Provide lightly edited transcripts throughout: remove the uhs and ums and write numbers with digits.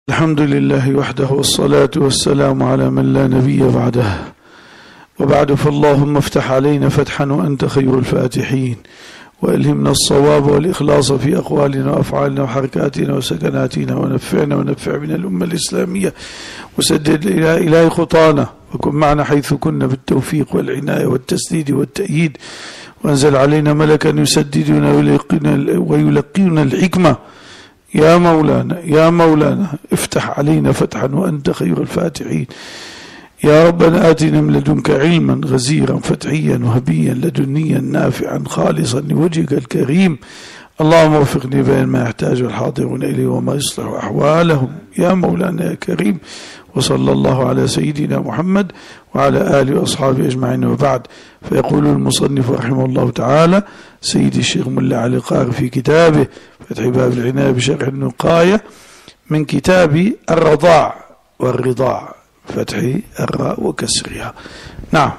الحمد لله وحده والصلاة والسلام على من لا نبي بعده. وبعد فاللهم افتح علينا فتحا وأنت خير الفاتحين، وألهمنا الصواب والإخلاص في أقوالنا وأفعالنا وحركاتنا وسكناتنا، ونفعنا ونفع من الأمة الإسلامية، وسدد إلهي خطانا، وكن معنا حيث كنا بالتوفيق والعناية والتسديد والتأييد، وأنزل علينا ملكا يسددنا ويلقينا الحكمة. يا مولانا يا مولانا افتح علينا فتحا وأنت خير الفاتحين. يا ربنا آتنا من لدنك علما غزيرا فتحيا وهبيا لدنيا نافعا خالصا لوجهك الكريم. اللهم وفقني بين ما يحتاج الحاضرون إليه وما يصلح أحوالهم يا مولانا يا كريم. وصلى الله على سيدنا محمد وعلى آله وأصحابه أجمعين. وبعد، فيقول المصنف رحمه الله تعالى سيد الشيخ ملا علي القاري في كتابه فتح باب العناية بشرح النقاية من كتاب الرضاع والرضاع، فتح الراء وكسرها. نعم.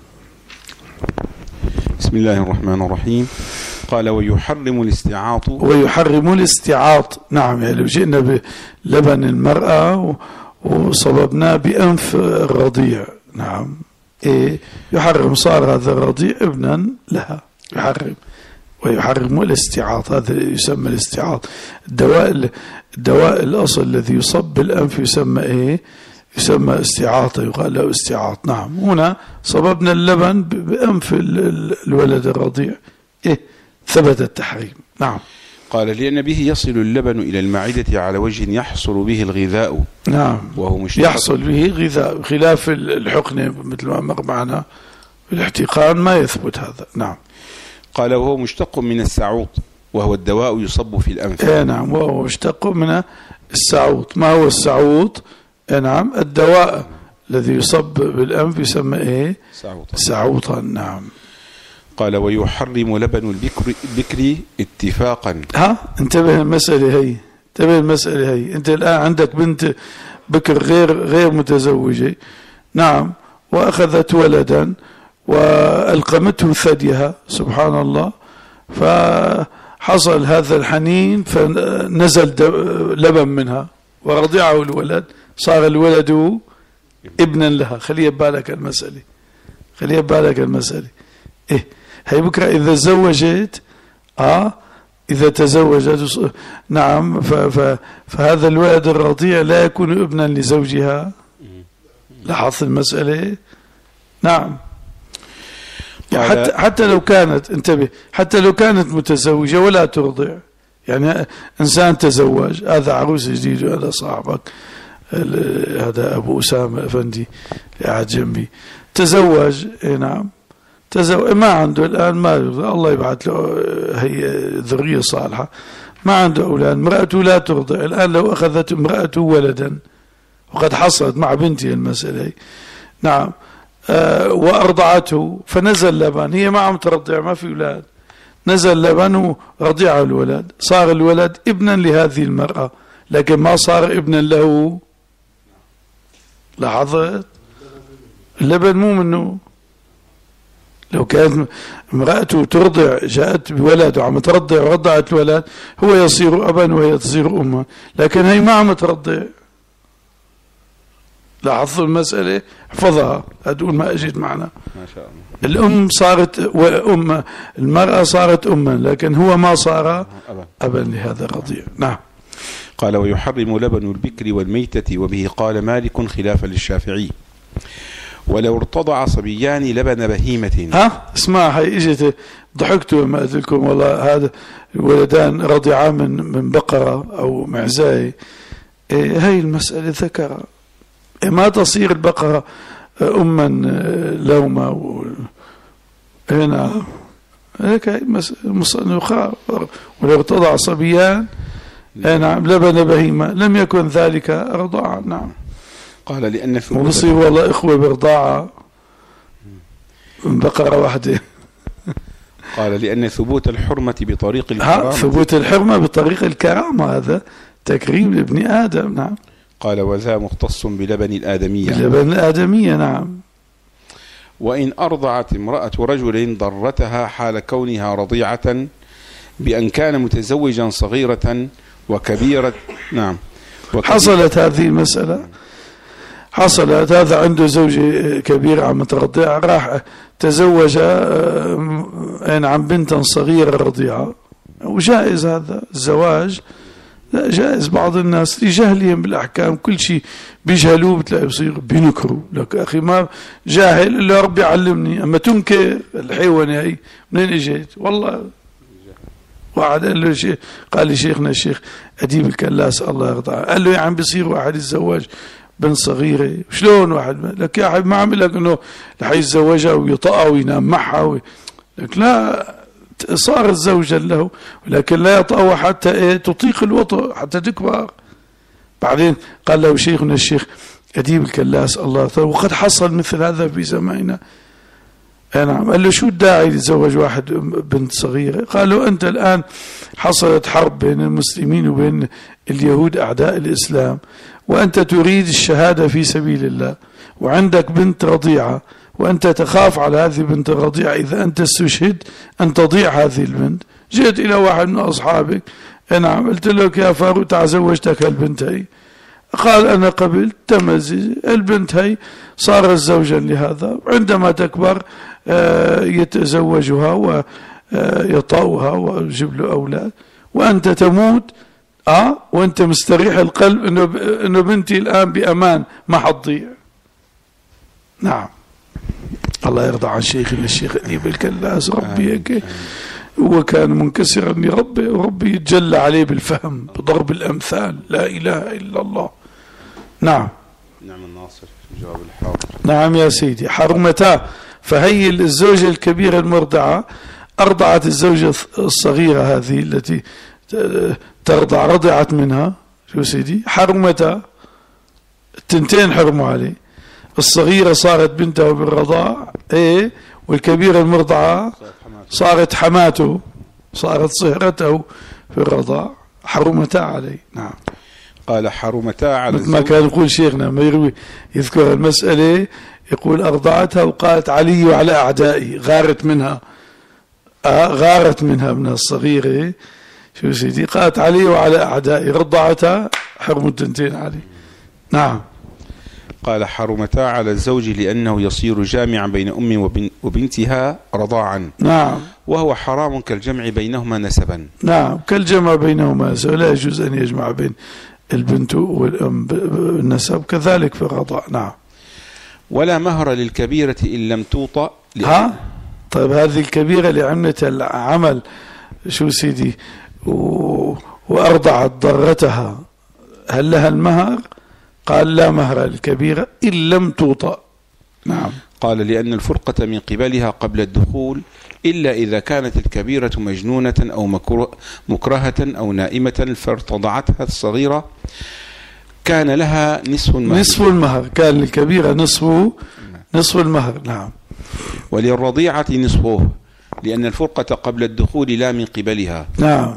بسم الله الرحمن الرحيم. قال ويحرم الاستعاط. ويحرم الاستعاط. نعم، يعني لو جئنا بلبن المرأة وصببناه بأنف الرضيع، نعم، يحرم، صار هذا الرضيع ابنا لها، يحرم. ويحرم الاستعاط، هذا يسمى الاستعاط. الدواء الأصل الذي يصب بالأنف يسمى يسمى استعاطة، يقال له استعاط. نعم، هنا صببنا اللبن بأنف الولد الرضيع، ثبت التحريم. نعم. قال لأن به يصل اللبن إلى المعدة على وجه يحصل به الغذاء. نعم، وهو مش يحصل به غذاء، خلاف الحقنة مثل ما مر معنا الاحتقان ما يثبت هذا. نعم. قال وهو مشتق من السعوط، وهو الدواء يصب في الأنف. نعم، وهو مشتق من السعوط. ما هو السعوط؟ نعم، الدواء الذي يصب بالأنف يسمى سعوطا. نعم. قال ويحرم لبن البكر اتفاقا. انتبه المسألة هي، انت الآن عندك بنت بكر غير متزوجة، نعم، وأخذت ولدا وألقمته ثديها، سبحان الله، فحصل هذا الحنين فنزل لبن منها ورضعه الولد، صار الولد ابنا لها. خليه ببالك المسألة. هي بكرة إذا تزوجت، إذا تزوجت، نعم، فهذا الولد الرضيع لا يكون ابنا لزوجها. لاحظ المسألة. نعم. حتى لو كانت، انتبه، حتى لو كانت متزوجة ولا ترضع، يعني إنسان تزوج، هذا عروس جديد وهذا صاحبك، هذا أبو أسامة أفندي قاعد جنبي، تزوج، نعم، ما عنده الآن، ما الله يبعث له هي ذرية صالحة، ما عنده أولاد، امرأته لا ترضع. الآن لو أخذت امرأته ولدا، وقد حصلت مع بنتي المسألة، نعم، وأرضعته فنزل لبن، هي ما عم ترضع، ما في أولاد، نزل لبن ورضعه الولد، صار الولد ابنا لهذه المرأة، لكن ما صار ابنا له. لاحظت؟ اللبن مو منه. لو كانت امرأته ترضع، جاءت بولد وعم ترضع ورضعت الولد، هو يصير أبا وهي تصير أما، لكن هي ما عم ترضع. لاحظوا المسألة، احفظها، هتقول ما أجيت معنا. ما شاء الله. الأم صارت المرأة صارت أما، لكن هو ما صار أبا لهذا الرضيع. نعم. قال ويحرم لبن البكر والميتة، وبه قال مالك خلافا للشافعي. ولو ارتضع صبيان لبن بهيمة. اسمع، هي اجت ضحكتوا لما قلت لكم والله هذا الولدان رضعا من بقرة أو معزاية. هي المسألة ذكرها، ما تصير البقرة أما لومة هنا هيك مصنوخة. ولو ارتضع صبيان، نعم، لبن بهيمة لم يكن ذلك رضاعا. نعم. قال لأن ثبوت، وبصير والله إخوة برضاعة من بقرة واحدة. قال لأن ثبوت الحرمة بطريق الكرامة. ثبوت الحرمة بطريق الكرامة، هذا تكريم لابن آدم. نعم. قال وذا مختص بلبن الآدمية. بلبن الآدمية. نعم. وإن أرضعت امرأة رجل ضرتها حال كونها رضيعة بأن كان متزوجا صغيرة وكبيرة. نعم. حصلت هذه المسألة، حصلت هذا عنده زوجة كبيرة عم ترضع، راح تزوج عن بنت صغيرة رضيعة، وجائز هذا الزواج، لا جائز. بعض الناس لجهلهم بالأحكام كل شيء بيجهلوه بتلاقي بصير بينكروا لك أخي ما جاهل إلا ربي علمني. أما تنكر الحيوانة هي منين اجيت؟ والله واحد قال له شيخ، قال لي شيخنا الشيخ أديب الكلاس الله يرضى عنه، قال له يا عم بيصير واحد يتزوج بنت صغيرة شلون واحد لك يا حبيبي ما عم لك انه رح يتزوجها ويطأها وينام معها لك لا، صارت زوجا له ولكن لا يطأها حتى تطيق الوطء حتى تكبر. بعدين قال له شيخنا الشيخ أديب الكلاس الله يرضى، وقد حصل مثل هذا في زماننا. نعم. قال له شو الداعي يتزوج واحد بنت صغيرة؟ قال له أنت الآن حصلت حرب بين المسلمين وبين اليهود أعداء الإسلام، وأنت تريد الشهادة في سبيل الله، وعندك بنت رضيعة، وأنت تخاف على هذه البنت الرضيعة إذا أنت استشهد أن تضيع هذه البنت. جئت إلى واحد من أصحابك، نعم، قلت له يا فاروق تعال زوجتك البنت هي، قال أنا قبلت، تمزج البنت هي صارت زوجا لهذا، عندما تكبر يتزوجها ويطأها ويجيب له أولاد، وأنت تموت وأنت مستريح القلب إنه بنتي الآن بأمان ما حتضيع. نعم. الله يرضى عن شيخنا الشيخ أديب الكلاس، ربي هيك هو كان منكسرا لربه، وربي يتجلى عليه بالفهم بضرب الأمثال، لا إله إلا الله. نعم. نعم الناصر جواب الحاضر. نعم يا سيدي. حرمتا، فهي الزوجة الكبيرة المرضعة أرضعت الزوجة الصغيرة هذه التي ترضع، رضعت منها، شو سيدي، حرمتا، التنتين حرموا عليه. الصغيرة صارت بنته بالرضاع، والكبيرة المرضعة صارت حماته، صارت صهرته في الرضاع، حرمتا عليه. نعم. قال حرمتا على مثل ما كان يقول شيخنا ما يروي يذكر المسألة، يقول أرضعتها وقالت علي على أعدائي، غارت منها، غارت منها من الصغيرة، شو سيدي، قالت علي وعلى أعدائي، رضعتها، حرم التنتين عليه. نعم. قال حرمتا على الزوج لأنه يصير جامعا بين أم وبنتها رضاعا. نعم. وهو حرام كالجمع بينهما نسبا. نعم، كالجمع بينهما نسبا، لا يجوز أن يجمع بين البنت والأم بالنسب، كذلك في الرضاع. نعم. ولا مهر للكبيرة إن لم توطأ. طيب هذه الكبيرة اللي عملت العمل شو سيدي وأرضعت ضرتها، هل لها المهر؟ قال لا مهر للكبيرة إن لم توطأ. نعم. قال لأن الفرقة من قبلها قبل الدخول إلا إذا كانت الكبيرة مجنونة أو مكرهة أو نائمة فارتضعتها الصغيرة كان لها نصف المهر. نصف المهر كان للكبيرة نصف المهر. نعم. وللرضيعة نصفه لأن الفرقة قبل الدخول لا من قبلها. نعم.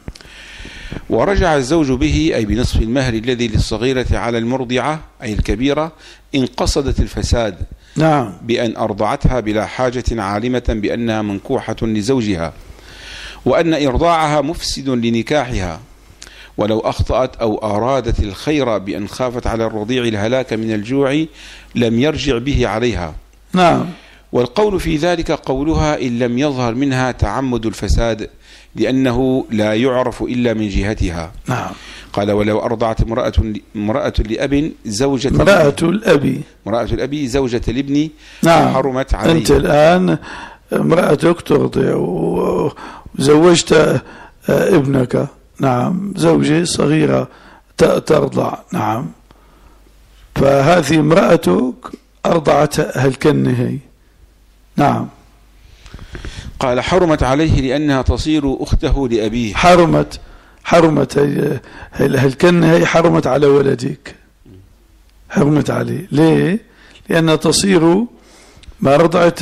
ورجع الزوج به أي بنصف المهر الذي للصغيرة على المرضعة أي الكبيرة إن قصدت الفساد. نعم. بأن أرضعتها بلا حاجة عالمة بأنها منكوحة لزوجها وأن إرضاعها مفسد لنكاحها، ولو أخطأت أو أرادت الخير بأن خافت على الرضيع الهلاك من الجوع لم يرجع به عليها. نعم. والقول في ذلك قولها إن لم يظهر منها تعمد الفساد لأنه لا يعرف إلا من جهتها. نعم. قال ولو أرضعت امرأة لأب زوجة امرأة الأب زوجة الابن. نعم. حرمت عليه. أنت الآن امرأتك ترضع وزوجت ابنك، نعم، زوجة صغيرة ترضع، نعم، فهذه امرأتك أرضعت هالكنة هي. نعم. قال حرمت عليه لأنها تصير أخته لأبيه. حرمت هالكنة هي حرمت على ولدك، حرمت عليه. ليه؟ لأنها تصير ما رضعت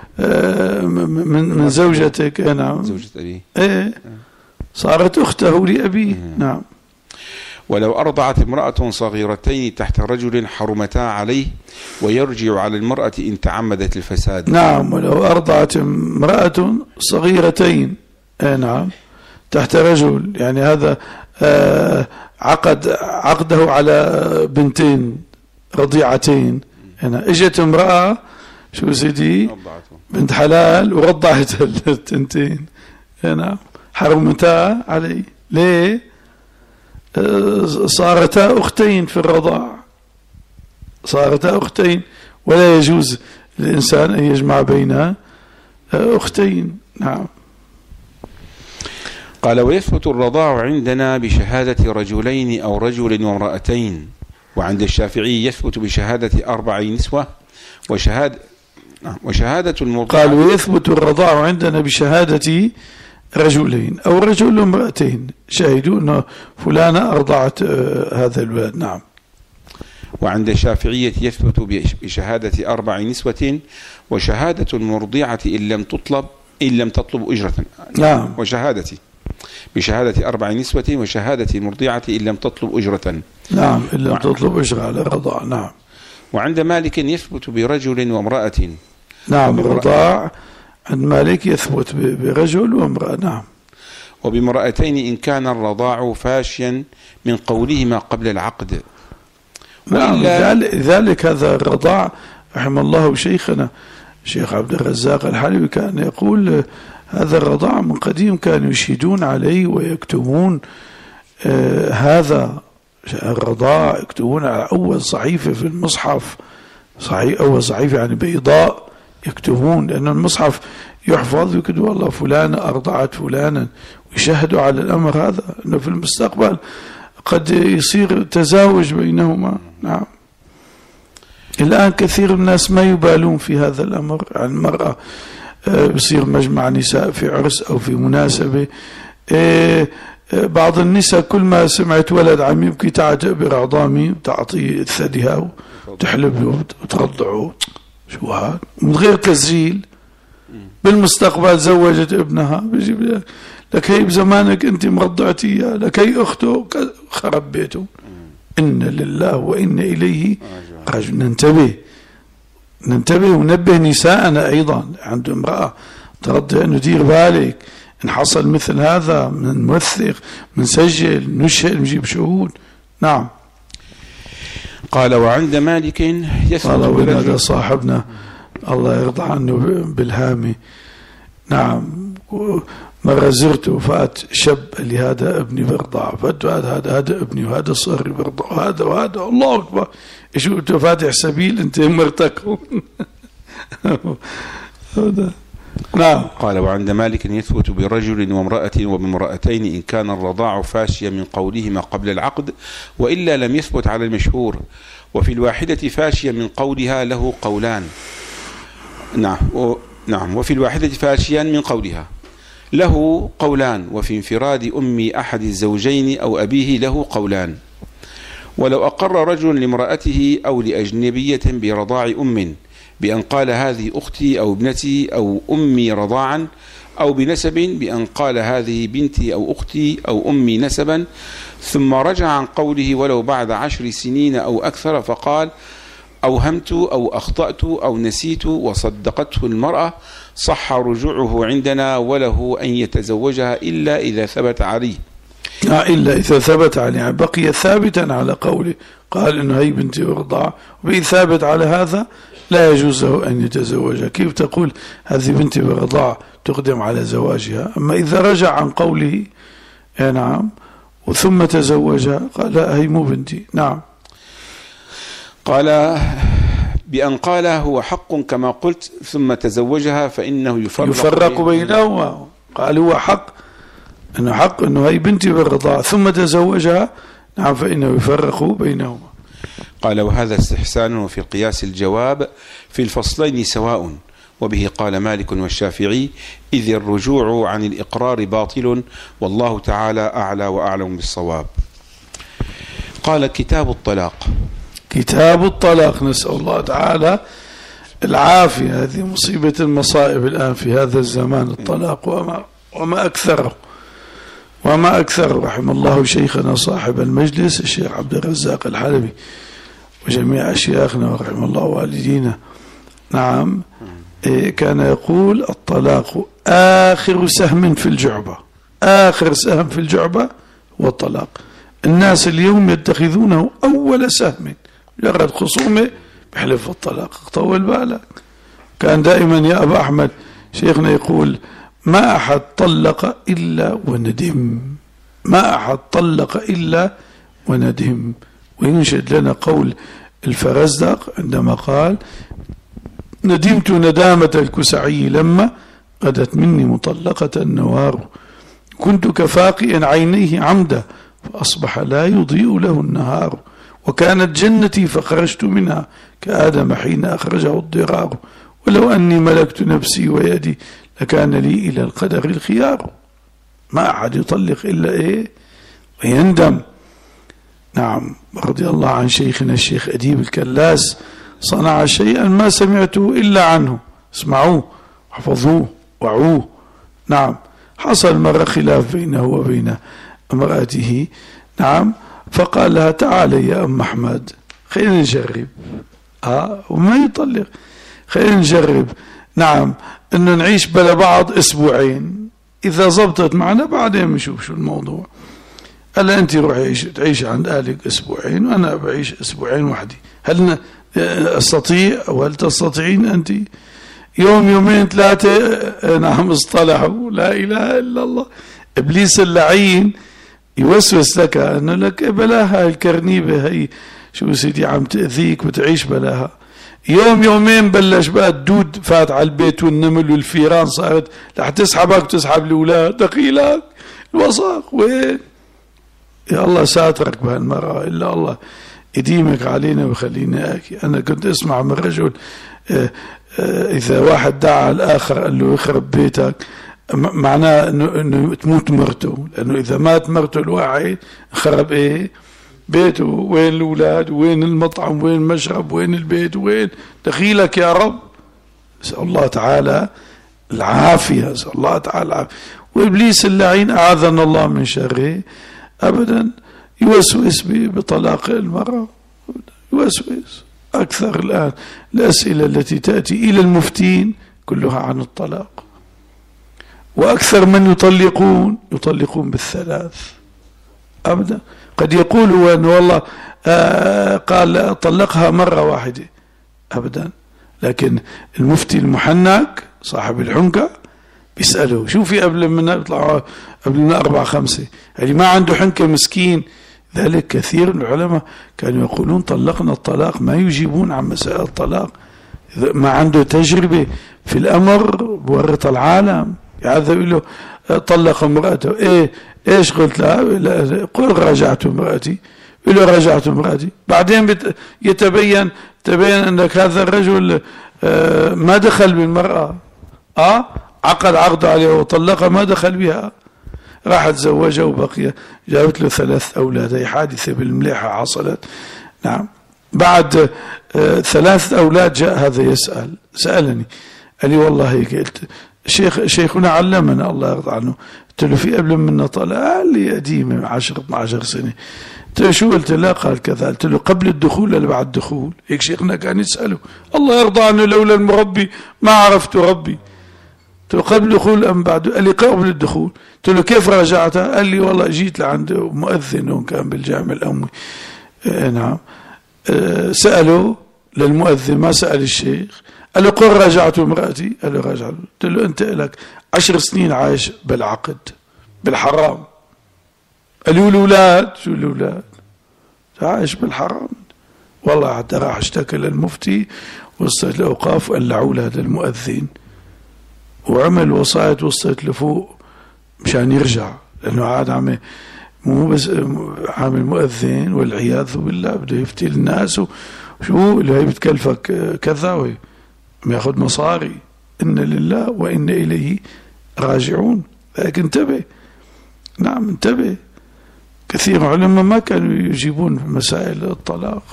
من زوجتك. نعم. زوجة أبيه. صارت أخته لأبيه. نعم. ولو أرضعت امرأة صغيرتين تحت رجل حرمتا عليه ويرجع على المرأة إن تعمدت الفساد. نعم. ولو أرضعت امرأة صغيرتين نعم تحت رجل، يعني هذا عقده على بنتين رضيعتين، هنا اجت امرأة شو سيدي بنت حلال ورضعت التنتين، هنا حرمتا عليه. ليه؟ صارتا أختين في الرضاع، صارتا أختين، ولا يجوز للإنسان أن يجمع بين أختين. نعم. قال ويثبت الرضاع عندنا بشهادة رجلين أو رجل وامرأتين، وعند الشافعي يثبت بشهادة 4 نسوة وشهادة المرضعة. قال ويثبت الرضاع عندنا بشهادة رجلين أو رجل وامرأتين شهدوا أن فلانة أرضعت هذا الولد. نعم. وعند الشافعية يثبت بشهادة 4 نسوة وشهادة المرضعة إن لم تطلب أجرة. نعم. بشهادة 4 نسوة وشهادة المرضعة إن لم تطلب أجرة. نعم، إن لم تطلب أجرة على الرضاع. نعم. وعند مالك يثبت برجل وامرأة. نعم، الرضاع عند مالك يثبت برجل وامرأة. نعم. وبامرأتين إن كان الرضاع فاشيا من قولهما قبل العقد. نعم، ذلك هذا الرضاع رحم الله شيخنا الشيخ عبد الرزاق الحلبي كان يقول هذا الرضاع من قديم كانوا يشهدون عليه ويكتبون هذا الرضاع، يكتبون على أول صحيفة في المصحف، أول صحيفة يعني بيضاء يكتبون، لأن المصحف يحفظ يكتب والله فلانة أرضعت فلانا، ويشهدوا على الأمر هذا أنه في المستقبل قد يصير تزاوج بينهما. نعم. الآن كثير من الناس ما يبالون في هذا الأمر، عن المرأة بصير مجمع نساء في عرس أو في مناسبة، بعض النساء كل ما سمعت ولد عم يبكي تعتبر عظامي وتعطيه ثديها وتحلب له وترضعه، شو هذا من غير تسجيل. بالمستقبل زوجت ابنها بيجي لك هي بزمانك انت مرضعتي اياه، لك هي اخته خرب بيته. إن لله وإن إليه راجعون. ننتبه وننبه نساءنا أيضا عند امرأة ترضع أنه دير بالك إن حصل مثل هذا من نوثق من نسجل نشهد نجيب شهود. نعم. قال وعند مالك يثبت هذا صاحبنا الله يرضى عنه بالهامي. نعم. مرة زرته فات شاب اللي هذا ابني برضع، هذا ابني وهذا صغري برضع وهذا الله أكبر، شو أنت فاتح سبيل أنت مرتك. نعم. قال وعند مالك يثبت برجل وامرأة وبامرأتين إن كان الرضاع فاشيا من قولهما قبل العقد، وإلا لم يثبت على المشهور. وفي الواحدة فاشيا من قولها له قولان. نعم. وفي الواحدة فاشيا من قولها له قولان، وفي انفراد أم أحد الزوجين أو أبيه له قولان. ولو أقر رجل لامرأته أو لأجنبية برضاع أم بأن قال هذه أختي أو ابنتي أو أمي رضاعا، أو بنسب بأن قال هذه بنتي أو أختي أو أمي نسبا، ثم رجع عن قوله ولو بعد 10 سنين أو أكثر فقال أوهمت أو أخطأت أو نسيت وصدقته المرأة، صح رجوعه عندنا وله أن يتزوجها إلا إذا ثبت عليه. إلا إذا ثبت عليه، يعني بقي ثابتا على قوله، قال إنه هي بنتي ورضاع وبقي ثابت على هذا لا يجوز له أن يتزوجها. كيف تقول هذه بنتي ورضاع تقدم على زواجها؟ أما إذا رجع عن قوله نعم وثم تزوجها قال لا هي مو بنتي. نعم. قال بأن قال هو حق كما قلت ثم تزوجها فإنه يفرق بينهما. قال هو حق أنه حق أنه هي بنتي بالرضاعة ثم تزوجها. نعم. فإنه يفرق بينهما. قال وهذا استحسان وفي القياس الجواب في الفصلين سواء، وبه قال مالك والشافعي إذ الرجوع عن الإقرار باطل، والله تعالى أعلى وأعلم بالصواب. قال كتاب الطلاق. كتاب الطلاق، نسأل الله تعالى العافية. هذه مصيبة المصائب الآن في هذا الزمان، الطلاق وما أكثر رحم الله شيخنا صاحب المجلس الشيخ عبد الرزاق الحلبي وجميع أشياخنا ورحم الله والدينا. نعم. كان يقول الطلاق آخر سهم في الجعبة، آخر سهم في الجعبة والطلاق. الناس اليوم يتخذونه أول سهم، مجرد خصومة بحلف الطلاق. طول بالك، كان دائما يا أبا أحمد شيخنا يقول ما أحد طلق إلا وندم، ما أحد طلق إلا وندم. وينشد لنا قول الفرزدق عندما قال ندمت ندامة الكسعي لما غدت مني مطلقة النوار، كنت كفاقئ عينيه عمدا فأصبح لا يضيء له النهار، وكانت جنتي فخرجت منها كآدم حين أخرجه الضرار، ولو أني ملكت نفسي ويدي لكان لي إلى القدر الخيار. ما أحد يطلق إلا ويندم. نعم، رضي الله عن شيخنا الشيخ أديب الكلاس، صنع شيئا ما سمعته إلا عنه، اسمعوه حفظوه وعوه. نعم، حصل مرة خلاف بينه وبين امرأته، نعم، فقال لها تعالي يا أم أحمد خلينا نجرب، وما يطلق، خلينا نجرب، نعم، إنه نعيش بلا بعض أسبوعين، إذا زبطت معنا بعدين نشوف شو الموضوع. قال أنت روحي تعيش عند أهلك أسبوعين وأنا بعيش أسبوعين وحدي، هل أستطيع أو هل تستطيعين أنت؟ يوم يومين ثلاثة، نعم، اصطلحوا. لا إله إلا الله. إبليس اللعين يوسوس لك أنه لك بلاها الكرنيبة هي شو سيدي عم تأذيك وتعيش بلاها. يوم يومين بلش بقى الدود فات على البيت والنمل والفيران صارت رح تسحبك وتسحب الأولاد، دخيلك الوسخ. وين يا الله ساترك بهالمرأة، إلا الله يديمك علينا ويخلينا آكي. أنا كنت أسمع من رجل إذا واحد دعا الآخر قال له يخرب بيتك، معناه إنه تموت مرته، لأنه إذا مات مرته الواحد خرب بيته. وين الأولاد، وين المطعم، وين المشرب، وين البيت، وين دخيلك يا رب. نسأل الله تعالى العافية، نسأل الله تعالى العافية. وإبليس اللعين أعاذنا الله من شره أبدا يوسوس بطلاق المرأة، يوسوس. أكثر الآن الأسئلة التي تأتي إلى المفتين كلها عن الطلاق، وأكثر من يطلقون بالثلاث أبدا. قد يقولوا أنه والله قال طلقها مرة واحدة أبدا، لكن المفتي المحنك صاحب الحنكة بيسأله شو في قبل منا، بيطلعوا قبل منا 4 5 اللي ما عنده حنكة مسكين. ذلك كثير من العلماء كانوا يقولون طلقنا الطلاق، ما يجيبون عن مسائل الطلاق. ما عنده تجربة في الأمر بورط العالم، يعذب له طلق امرأته. ايش قلت لها؟ قل رجعت امرأتي. يقول له رجعت امرأتي، بعدين يتبين انك هذا الرجل ما دخل بالمرأة، عقد عقد عليها وطلقها، ما دخل بها، راح تزوجها وبقي جابت له 3 أولاد. هي حادثة بالمليحة حصلت. نعم، بعد 3 أولاد جاء هذا سألني قال لي والله هيك. قلت شيخنا علمنا الله يرضى عنه، قلت له في قبل منا طلاق؟ قال لي قديمة 10 12 سنة. قلت له شو؟ قلت له قال كذا. قلت له قبل الدخول ولا بعد الدخول؟ هيك شيخنا كان يسأله، الله يرضى عنه، لولا المربي ما عرفت ربي. قلت له قبل الدخول أم بعد؟ قال لي قبل الدخول. قلت له كيف رجعتها؟ قال لي والله جيت لعند مؤذن هون كان بالجامع الأموي. نعم، سأله للمؤذن ما سأل الشيخ. قال له قل رجعت امرأتي. قال له رجعت. قلت له أنت لك 10 سنين عايش بالعقد بالحرام. قال له الأولاد؟ شو الأولاد؟ عايش بالحرام. والله حتى راح اشتكى للمفتي وصلت الأوقاف وقلعوا له هذا المؤذن، وعمل وصاية وصلت لفوق مشان يرجع، لأنه عاد مو بس عامل مؤذن والعياذ بالله بده يفتي الناس وشو اللي هي بتكلفك كذا وهي ياخذ مصاري. إن لله وإن إليه راجعون. لكن انتبه، نعم انتبه، كثير علماء ما كانوا يجيبون مسائل الطلاق.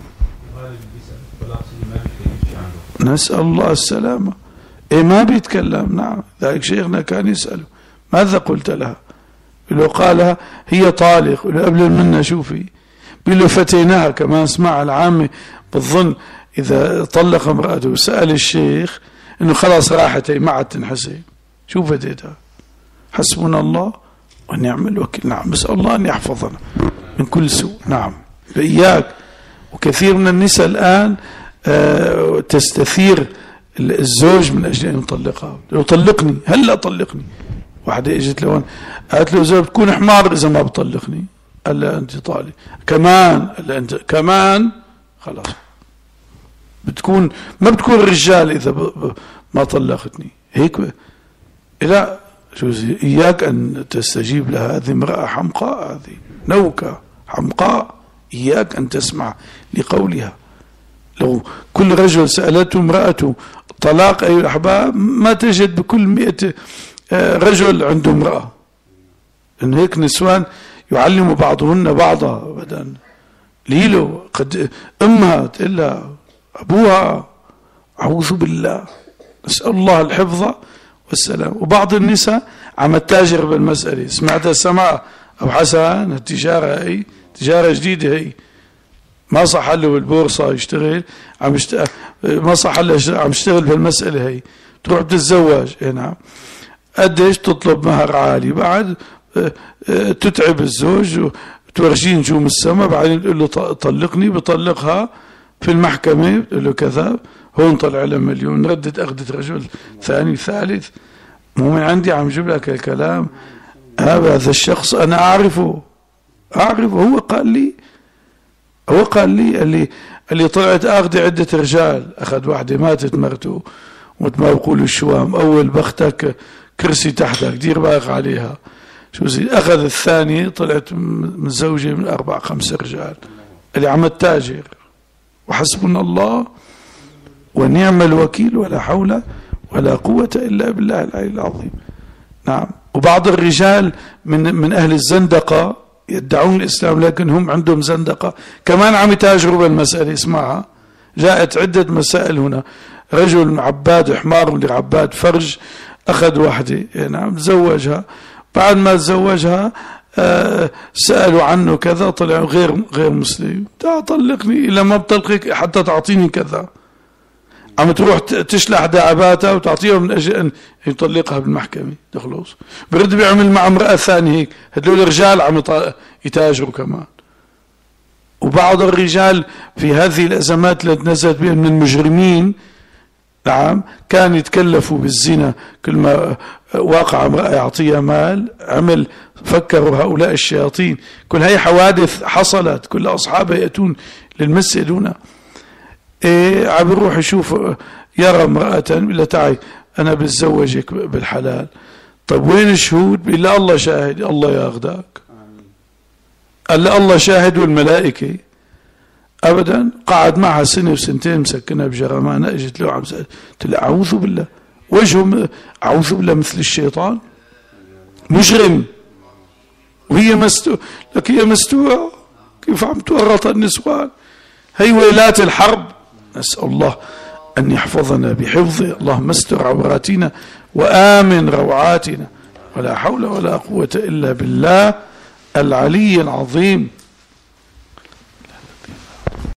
نسأل الله السلامة. ما بيتكلم. نعم، ذلك شيخنا كان يسأله ماذا قلت لها؟ بيقول له قالها هي طالق. بيقول له قبل منا شوفي. بيقول له فتيناها كمان. اسمع العامة بالظن إذا طلق امرأته وسأل الشيخ إنه خلاص راحت هي ما عاد تنحسب، شو فتيتها؟ حسبنا الله ونعم الوكيل. نعم، بس الله أن يحفظنا. من كل سوء. نعم إياك. وكثير من النساء الآن تستثير الزوج من أجل أن يطلقها. لو طلقني هلا طلقني. واحدة اجت لون قالت له زوج بتكون حمار إذا ما بطلقني. قال لها أنت طالق كمان. قال لها أنت كمان. خلاص بتكون ما بتكون رجال إذا ما طلقتني. هيك لا جوزي إياك أن تستجيب لها. هذه امرأة حمقاء، هذه نوكة حمقاء، إياك أن تسمع لقولها. لو كل رجل سألته امرأته طلاق أي الأحباب ما تجد بكل 100 رجل عنده امرأة. إن هيك نسوان يعلم بعضهن بعضا أبدا. ليلو قد أمها تقول لها أبوها. أعوذ بالله، نسأل الله الحفظ والسلام. وبعض النساء عم تتاجر بالمسألة. سمعتها سماع أبو حسن التجارة هي تجارة جديدة، هي ما صح له بالبورصة يشتغل، ما صح له عم يشتغل بالمسألة هي. تروح بتتزوج. نعم قديش تطلب مهر عالي، بعد تتعب الزوج وتورجيه نجوم السماء، بعدين تقول له طلقني، بطلقها في المحكمة بتقول له كذاب، هون طلع له مليون، ردت أخذت رجل ثاني ثالث. مو من عندي عم جيب لك الكلام. هذا الشخص أنا أعرفه. هو قال لي اللي طلعت أخذ عدة رجال. أخذ واحدة ماتت مرته ومثل ما بقولوا الشوام، أول بختك كرسي تحتك دير بالك عليها. شو زي أخذ الثانية طلعت متزوجة من 4-5 رجال. اللي عم التاجر. وحسبنا الله ونعم الوكيل ولا حول ولا قوة إلا بالله العلي العظيم. نعم. وبعض الرجال من أهل الزندقة يدعون الإسلام لكن هم عندهم زندقة كمان عم يتاجروا بالمسألة. اسمعها، جاءت عدة مسائل هنا. رجل عباد حمار ولا عباد فرج أخذ واحدة. نعم تزوجها، بعد ما تزوجها سألوا عنه كذا، طلع غير مسلم. طلقني، إلا ما بطلقك حتى تعطيني كذا. عم تروح تشلح دعباتها وتعطيها من أجل أن يطلقها بالمحكمة. تخلص برد بيعمل مع امرأة ثانية هيك. هدول الرجال عم يتاجروا كمان. وبعض الرجال في هذه الأزمات التي نزلت بها من المجرمين، نعم، كان يتكلفوا بالزنا. كل ما واقع امرأة يعطيها مال، فكروا هؤلاء الشياطين. كل هاي حوادث حصلت، كل أصحابها يأتون للمسجد هنا. عم يروح يشوف يرى امرأة إلا تعي أنا بتزوجك بالحلال. طب وين الشهود؟ بيقول لا الله شاهد. الله ياخدك. قال لا الله شاهد والملائكة. أبدا. قعد معها 1 و2 مسكنها بجرمانة. اجت له عم سأل، قلت له أعوذ بالله، وجهه أعوذ بالله مثل الشيطان، مجرم. وهي لك هي مستوى كيف عم تورط النسوان. هي ويلات الحرب. نسأل الله أن يحفظنا بحفظه. اللهم استر عوراتنا وآمن روعاتنا، ولا حول ولا قوة إلا بالله العلي العظيم.